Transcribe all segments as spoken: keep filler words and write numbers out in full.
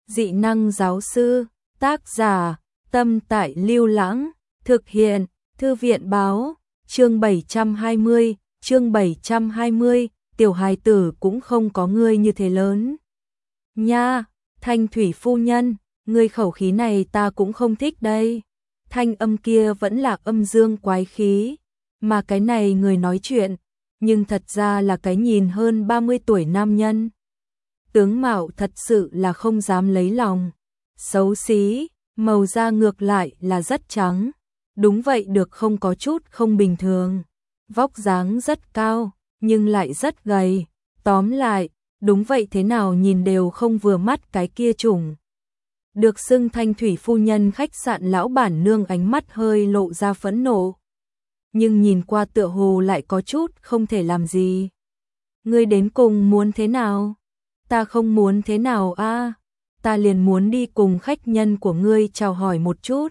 Dị năng giáo sư, tác giả, Tâm Tại Lưu Lãng, thực hiện, Thư viện báo, chương bảy trăm hai mươi, chương bảy trăm hai mươi, tiểu hài tử cũng không có ngươi như thế lớn. Nha, Thanh Thủy phu nhân, ngươi khẩu khí này ta cũng không thích đây. Thanh âm kia vẫn là âm dương quái khí, mà cái này người nói chuyện, nhưng thật ra là cái nhìn hơn ba mươi tuổi nam nhân. Tướng mạo thật sự là không dám lấy lòng, xấu xí, màu da ngược lại là rất trắng, đúng vậy được không có chút không bình thường, vóc dáng rất cao, nhưng lại rất gầy, tóm lại, đúng vậy thế nào nhìn đều không vừa mắt cái kia chủng. Được xưng Thanh Thủy phu nhân khách sạn lão bản nương ánh mắt hơi lộ ra phẫn nộ, nhưng nhìn qua tựa hồ lại có chút không thể làm gì. Ngươi đến cùng muốn thế nào? Ta không muốn thế nào a, ta liền muốn đi cùng khách nhân của ngươi chào hỏi một chút,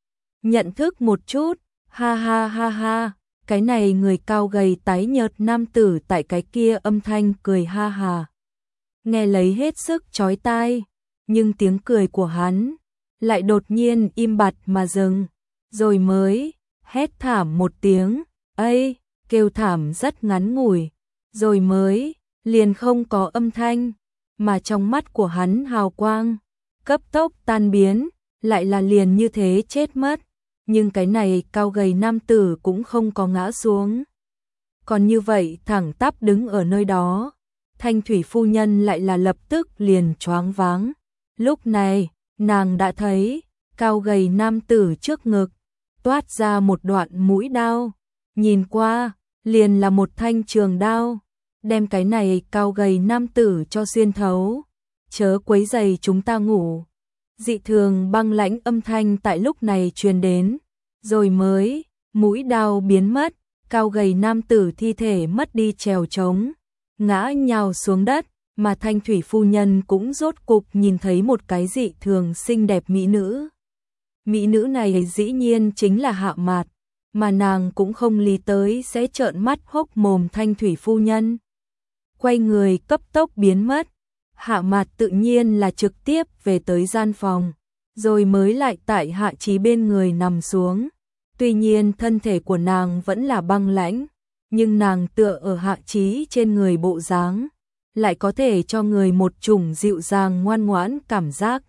nhận thức một chút, ha ha ha ha, cái này người cao gầy tái nhợt nam tử tại cái kia âm thanh cười ha ha. Nghe lấy hết sức chói tai, nhưng tiếng cười của hắn lại đột nhiên im bặt mà dừng, rồi mới hét thảm một tiếng, ây, kêu thảm rất ngắn ngủi, rồi mới liền không có âm thanh, mà trong mắt của hắn hào quang cấp tốc tan biến, lại là liền như thế chết mất, nhưng cái này cao gầy nam tử cũng không có ngã xuống. Còn như vậy thẳng tắp đứng ở nơi đó, Thanh Thủy phu nhân lại là lập tức liền choáng váng. Lúc này, nàng đã thấy, cao gầy nam tử trước ngực, toát ra một đoạn mũi đao, nhìn qua, liền là một thanh trường đao, đem cái này cao gầy nam tử cho xuyên thấu, chớ quấy rầy chúng ta ngủ. Dị thường băng lãnh âm thanh tại lúc này truyền đến, rồi mới, mũi đao biến mất, cao gầy nam tử thi thể mất đi trèo trống, ngã nhào xuống đất, mà Thanh Thủy phu nhân cũng rốt cục nhìn thấy một cái dị thường xinh đẹp mỹ nữ. Mỹ nữ này dĩ nhiên chính là Hạ Mạt, mà nàng cũng không lý tới sẽ trợn mắt hốc mồm Thanh Thủy phu nhân. Quay người cấp tốc biến mất, Hạ Mạt tự nhiên là trực tiếp về tới gian phòng, rồi mới lại tại Hạ Chí bên người nằm xuống. Tuy nhiên thân thể của nàng vẫn là băng lãnh, nhưng nàng tựa ở Hạ Chí trên người bộ dáng, lại có thể cho người một chủng dịu dàng ngoan ngoãn cảm giác.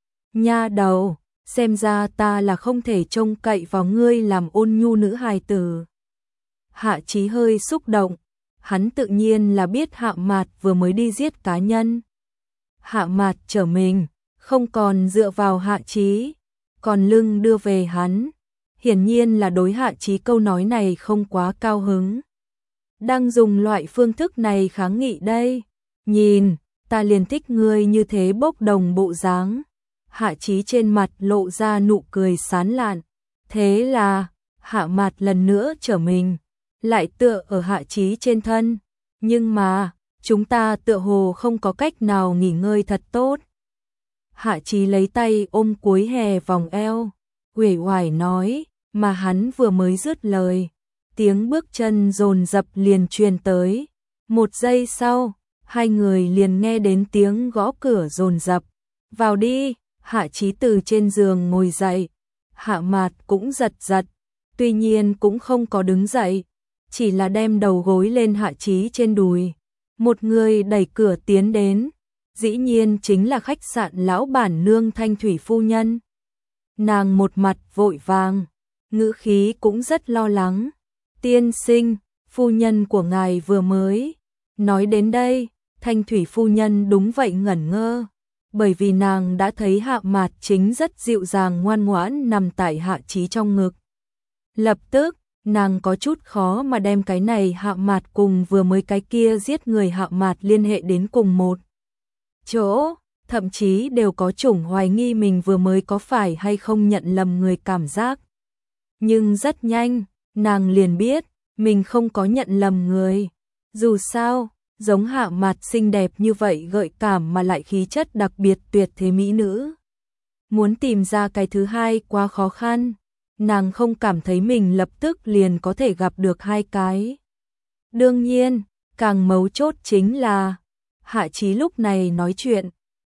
Nha đầu, xem ra ta là không thể trông cậy vào ngươi làm ôn nhu nữ hài tử. Hạ Chí hơi xúc động, hắn tự nhiên là biết Hạ Mạt vừa mới đi giết cá nhân. Hạ Mạt trở mình, không còn dựa vào Hạ Chí, còn lưng đưa về hắn, hiển nhiên là đối Hạ Chí câu nói này không quá cao hứng. Đang dùng loại phương thức này kháng nghị đây, nhìn, ta liền thích ngươi như thế bốc đồng bộ dáng. Hạ Chí trên mặt lộ ra nụ cười sán lạn, thế là, Hạ Mạt lần nữa trở mình, lại tựa ở Hạ Chí trên thân, nhưng mà, chúng ta tựa hồ không có cách nào nghỉ ngơi thật tốt. Hạ Chí lấy tay ôm cuối hè vòng eo, uể oải nói, mà hắn vừa mới dứt lời, tiếng bước chân dồn dập liền truyền tới. Một giây sau, hai người liền nghe đến tiếng gõ cửa dồn dập. Vào đi, Hạ Chí từ trên giường ngồi dậy, Hạ Mạt cũng giật giật, tuy nhiên cũng không có đứng dậy, chỉ là đem đầu gối lên Hạ Chí trên đùi. Một người đẩy cửa tiến đến, dĩ nhiên chính là khách sạn lão bản nương Thanh Thủy phu nhân. Nàng một mặt vội vàng, ngữ khí cũng rất lo lắng. Tiên sinh, phu nhân của ngài vừa mới. Nói đến đây, Thanh Thủy phu nhân đúng vậy ngẩn ngơ, bởi vì nàng đã thấy Hạ Mạt chính rất dịu dàng ngoan ngoãn nằm tại Hạ Chí trong ngực. Lập tức, nàng có chút khó mà đem cái này Hạ Mạt cùng vừa mới cái kia giết người Hạ Mạt liên hệ đến cùng một chỗ, thậm chí đều có chủng hoài nghi mình vừa mới có phải hay không nhận lầm người cảm giác. Nhưng rất nhanh, nàng liền biết, mình không có nhận lầm người. Dù sao, giống Hạ Mạt xinh đẹp như vậy gợi cảm mà lại khí chất đặc biệt tuyệt thế mỹ nữ. Muốn tìm ra cái thứ hai quá khó khăn, nàng không cảm thấy mình lập tức liền có thể gặp được hai cái. Đương nhiên, càng mấu chốt chính là, Hạ Chí lúc này nói chuyện,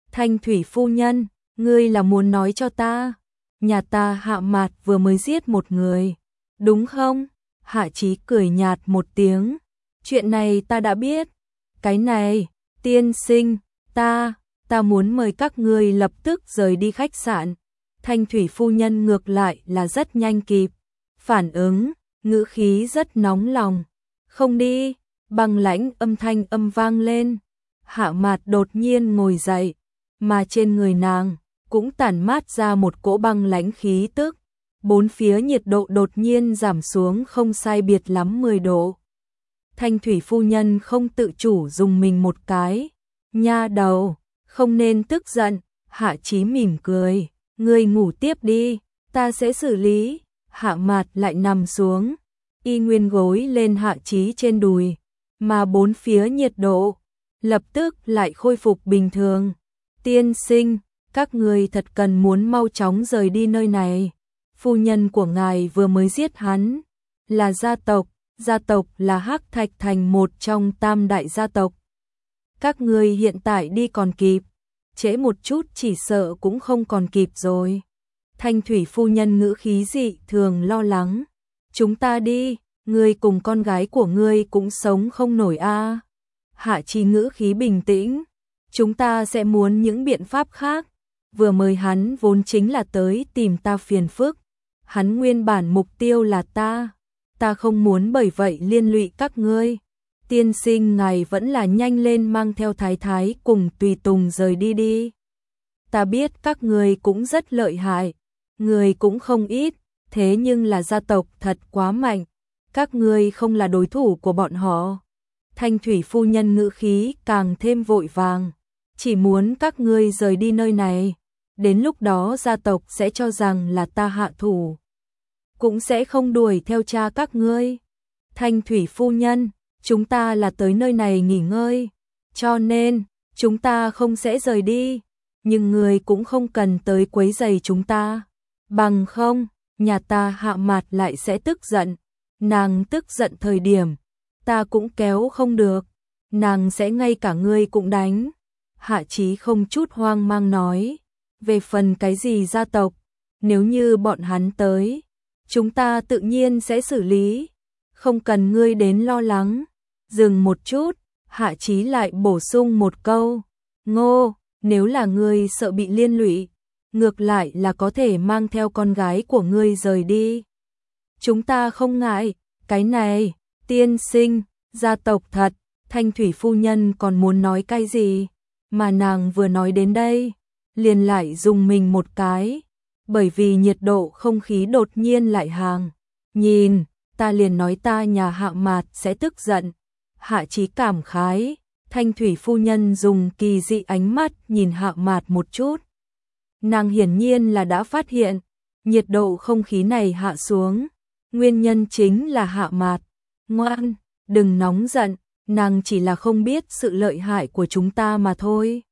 Thanh thủy phu nhân, ngươi là muốn nói cho ta, nhà ta Hạ Mạt vừa mới giết một người, đúng không? Hạ Chí cười nhạt một tiếng, chuyện này ta đã biết. Cái này, tiên sinh, ta, ta muốn mời các ngươi lập tức rời đi khách sạn. Thanh thủy phu nhân ngược lại là rất nhanh kịp phản ứng, ngữ khí rất nóng lòng. Không đi, băng lãnh âm thanh âm vang lên. Hạ Mạt đột nhiên ngồi dậy, mà trên người nàng cũng tản mát ra một cỗ băng lãnh khí tức. Bốn phía nhiệt độ đột nhiên giảm xuống không sai biệt lắm mười độ. Thanh thủy phu nhân không tự chủ dùng mình một cái. Nha đầu, không nên tức giận. Hạ Chí mỉm cười, ngươi ngủ tiếp đi, ta sẽ xử lý. Hạ Mạt lại nằm xuống, y nguyên gối lên Hạ Chí trên đùi, mà bốn phía nhiệt độ lập tức lại khôi phục bình thường. Tiên sinh, các ngươi thật cần muốn mau chóng rời đi nơi này. Phu nhân của ngài vừa mới giết hắn, là gia tộc, gia tộc là Hắc Thạch Thành một trong tam đại gia tộc. Các ngươi hiện tại đi còn kịp, trễ một chút chỉ sợ cũng không còn kịp rồi. Thanh thủy phu nhân ngữ khí dị thường lo lắng. Chúng ta đi, ngươi cùng con gái của ngươi cũng sống không nổi a. À. Hạ Chí ngữ khí bình tĩnh, chúng ta sẽ muốn những biện pháp khác. Vừa mới hắn vốn chính là tới tìm ta phiền phức. Hắn nguyên bản mục tiêu là ta, ta không muốn bởi vậy liên lụy các ngươi. Tiên sinh ngài vẫn là nhanh lên mang theo thái thái cùng tùy tùng rời đi đi. Ta biết các ngươi cũng rất lợi hại, người cũng không ít, thế nhưng là gia tộc thật quá mạnh, các ngươi không là đối thủ của bọn họ. Thanh thủy phu nhân ngữ khí càng thêm vội vàng, chỉ muốn các ngươi rời đi nơi này, đến lúc đó gia tộc sẽ cho rằng là ta hạ thủ, cũng sẽ không đuổi theo cha các ngươi. Thanh thủy phu nhân, chúng ta là tới nơi này nghỉ ngơi, cho nên chúng ta không sẽ rời đi, nhưng người cũng không cần tới quấy rầy chúng ta, bằng không, nhà ta Hạ Mạt lại sẽ tức giận. Nàng tức giận thời điểm, ta cũng kéo không được, nàng sẽ ngay cả ngươi cũng đánh. Hạ Chí không chút hoang mang nói, về phần cái gì gia tộc, nếu như bọn hắn tới, chúng ta tự nhiên sẽ xử lý, không cần ngươi đến lo lắng. Dừng một chút, Hạ Chí lại bổ sung một câu, Ngô, nếu là ngươi sợ bị liên lụy, ngược lại là có thể mang theo con gái của ngươi rời đi. Chúng ta không ngại, cái này, tiên sinh, gia tộc thật. Thanh thủy phu nhân còn muốn nói cái gì, mà nàng vừa nói đến đây, liền lại dùng mình một cái, bởi vì nhiệt độ không khí đột nhiên lại hàng. Nhìn, ta liền nói ta nhà Hạ Mạt sẽ tức giận. Hạ Chí cảm khái, thanh thủy phu nhân dùng kỳ dị ánh mắt nhìn Hạ Mạt một chút. Nàng hiển nhiên là đã phát hiện, nhiệt độ không khí này hạ xuống, nguyên nhân chính là Hạ Mạt. Ngoan, đừng nóng giận, nàng chỉ là không biết sự lợi hại của chúng ta mà thôi.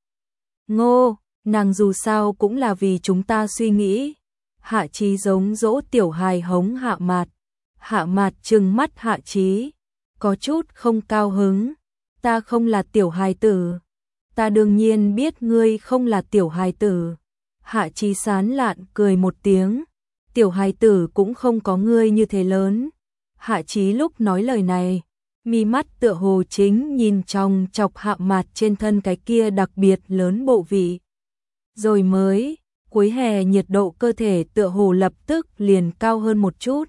Ngô, nàng dù sao cũng là vì chúng ta suy nghĩ. Hạ Chí giống dỗ tiểu hài hống Hạ Mạt. Hạ Mạt trừng mắt Hạ Chí, có chút không cao hứng. Ta không là tiểu hài tử. Ta đương nhiên biết ngươi không là tiểu hài tử. Hạ Chí sán lạn cười một tiếng. Tiểu hài tử cũng không có ngươi như thế lớn. Hạ Chí lúc nói lời này, mi mắt tựa hồ chính nhìn trong chọc Hạ Mạt trên thân cái kia đặc biệt lớn bộ vị. Rồi mới, cuối hè nhiệt độ cơ thể tựa hồ lập tức liền cao hơn một chút.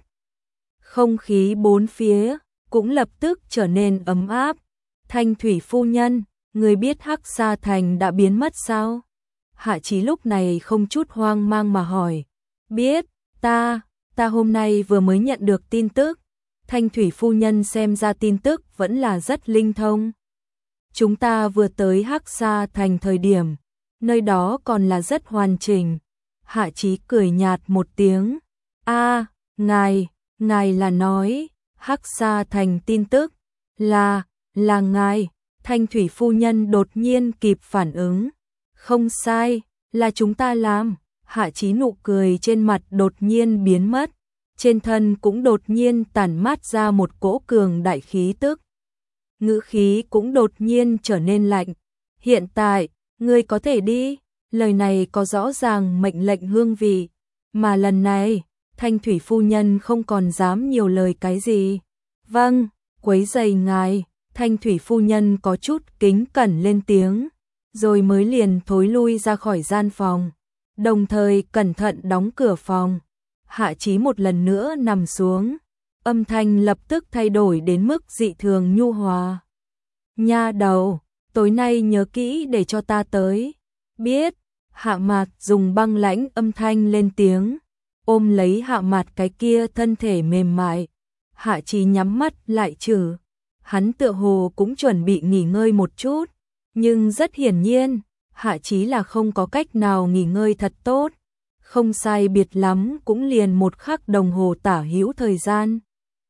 Không khí bốn phía cũng lập tức trở nên ấm áp. Thanh thủy phu nhân, người biết Hắc Sa Thành đã biến mất sao? Hạ Chí lúc này không chút hoang mang mà hỏi. Biết, ta, ta hôm nay vừa mới nhận được tin tức. Thanh thủy phu nhân xem ra tin tức vẫn là rất linh thông. Chúng ta vừa tới Hắc Sa Thành thời điểm, nơi đó còn là rất hoàn chỉnh. Hạ Chí cười nhạt một tiếng. A, ngài, ngài là nói, Hắc Sa Thành tin tức, là, là ngài. Thanh thủy phu nhân đột nhiên kịp phản ứng. Không sai, là chúng ta làm. Hạ Chí nụ cười trên mặt đột nhiên biến mất. Trên thân cũng đột nhiên tản mát ra một cỗ cường đại khí tức. Ngữ khí cũng đột nhiên trở nên lạnh. Hiện tại, ngươi có thể đi. Lời này có rõ ràng mệnh lệnh hương vị, mà lần này, Thanh thủy phu nhân không còn dám nhiều lời cái gì. Vâng, quấy rầy ngài, Thanh thủy phu nhân có chút kính cẩn lên tiếng, rồi mới liền thối lui ra khỏi gian phòng, đồng thời cẩn thận đóng cửa phòng. Hạ Chí một lần nữa nằm xuống, âm thanh lập tức thay đổi đến mức dị thường nhu hòa. Nha đầu, tối nay nhớ kỹ để cho ta tới. Biết. Hạ Mạt dùng băng lãnh âm thanh lên tiếng, ôm lấy Hạ Mạt cái kia thân thể mềm mại. Hạ Chí nhắm mắt lại trừ. Hắn tựa hồ cũng chuẩn bị nghỉ ngơi một chút, nhưng rất hiển nhiên, Hạ Chí là không có cách nào nghỉ ngơi thật tốt. Không sai biệt lắm cũng liền một khắc đồng hồ tả hữu thời gian.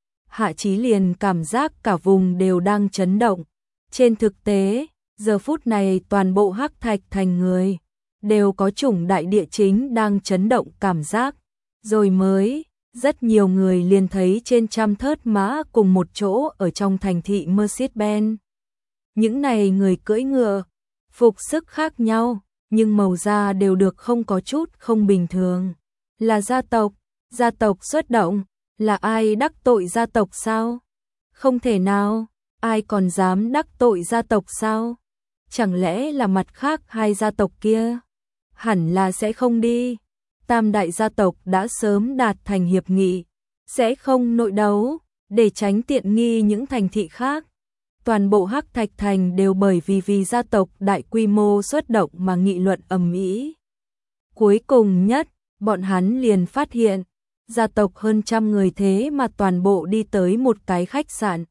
Hạ Chí liền cảm giác cả vùng đều đang chấn động. Trên thực tế, giờ phút này toàn bộ Hắc Thạch Thành người đều có chủng đại địa chính đang chấn động cảm giác. Rồi mới, rất nhiều người liền thấy trên trăm thớt mã cùng một chỗ ở trong thành thị Mercedes-Benz. Những này người cưỡi ngựa, phục sức khác nhau, nhưng màu da đều được không có chút không bình thường. Là gia tộc, gia tộc xuất động, là ai đắc tội gia tộc sao? Không thể nào, ai còn dám đắc tội gia tộc sao? Chẳng lẽ là mặt khác hai gia tộc kia? Hẳn là sẽ không đi. Tam đại gia tộc đã sớm đạt thành hiệp nghị, sẽ không nội đấu, để tránh tiện nghi những thành thị khác. Toàn bộ Hắc Thạch Thành đều bởi vì vì gia tộc đại quy mô xuất động mà nghị luận ầm ĩ. Cuối cùng nhất, bọn hắn liền phát hiện, gia tộc hơn trăm người thế mà toàn bộ đi tới một cái khách sạn.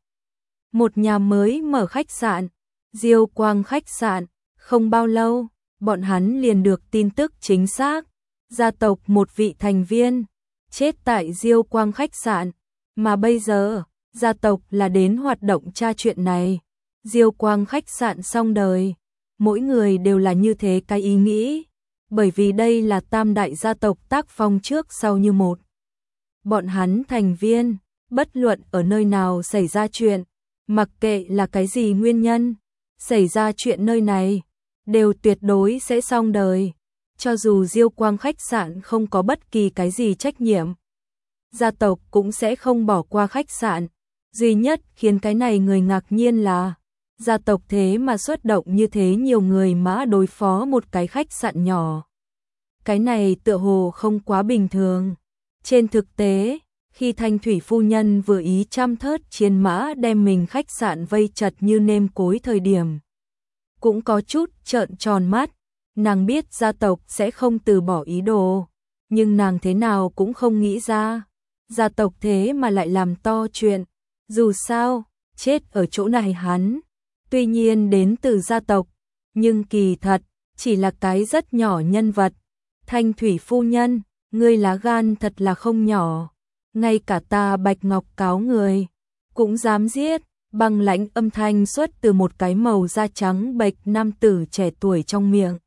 Một nhà mới mở khách sạn, Diêu Quang khách sạn, không bao lâu, bọn hắn liền được tin tức chính xác. Gia tộc một vị thành viên, chết tại Diêu Quang khách sạn, mà bây giờ, gia tộc là đến hoạt động tra chuyện này. Diêu Quang khách sạn xong đời, mỗi người đều là như thế cái ý nghĩ, bởi vì đây là tam đại gia tộc tác phong trước sau như một. Bọn hắn thành viên, bất luận ở nơi nào xảy ra chuyện, mặc kệ là cái gì nguyên nhân, xảy ra chuyện nơi này, đều tuyệt đối sẽ xong đời. Cho dù Diêu Quang khách sạn không có bất kỳ cái gì trách nhiệm, gia tộc cũng sẽ không bỏ qua khách sạn. Duy nhất khiến cái này người ngạc nhiên là, gia tộc thế mà xuất động như thế nhiều người mã đối phó một cái khách sạn nhỏ. Cái này tựa hồ không quá bình thường. Trên thực tế, khi Thanh thủy phu nhân vừa ý trăm thớt chiến mã đem mình khách sạn vây chật như nêm cối thời điểm, cũng có chút trợn tròn mắt. Nàng biết gia tộc sẽ không từ bỏ ý đồ, nhưng nàng thế nào cũng không nghĩ ra, gia tộc thế mà lại làm to chuyện. Dù sao, chết ở chỗ này hắn, tuy nhiên đến từ gia tộc, nhưng kỳ thật, chỉ là cái rất nhỏ nhân vật. Thanh thủy phu nhân, ngươi lá gan thật là không nhỏ, ngay cả ta Bạch Ngọc cáo người, cũng dám giết. Băng lãnh âm thanh xuất từ một cái màu da trắng bệch nam tử trẻ tuổi trong miệng.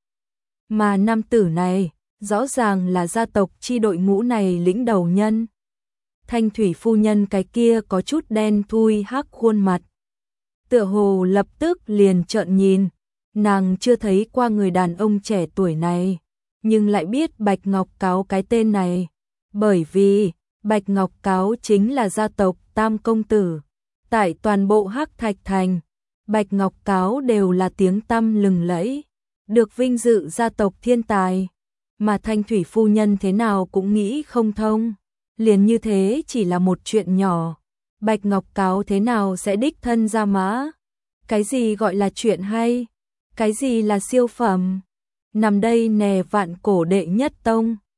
Mà nam tử này, rõ ràng là gia tộc chi đội ngũ này lĩnh đầu nhân. Thanh thủy phu nhân cái kia có chút đen thui hắc khuôn mặt, tựa hồ lập tức liền trợn nhìn. Nàng chưa thấy qua người đàn ông trẻ tuổi này, nhưng lại biết Bạch Ngọc cáo cái tên này, bởi vì Bạch Ngọc cáo chính là gia tộc Tam công tử. Tại toàn bộ Hắc Thạch Thành, Bạch Ngọc cáo đều là tiếng tăm lừng lẫy, được vinh dự gia tộc thiên tài, mà Thanh thủy phu nhân thế nào cũng nghĩ không thông. Liền như thế chỉ là một chuyện nhỏ, Bạch Ngọc cáo thế nào sẽ đích thân ra mã? Cái gì gọi là chuyện hay? Cái gì là siêu phẩm? Nằm đây nè vạn cổ đệ nhất tông.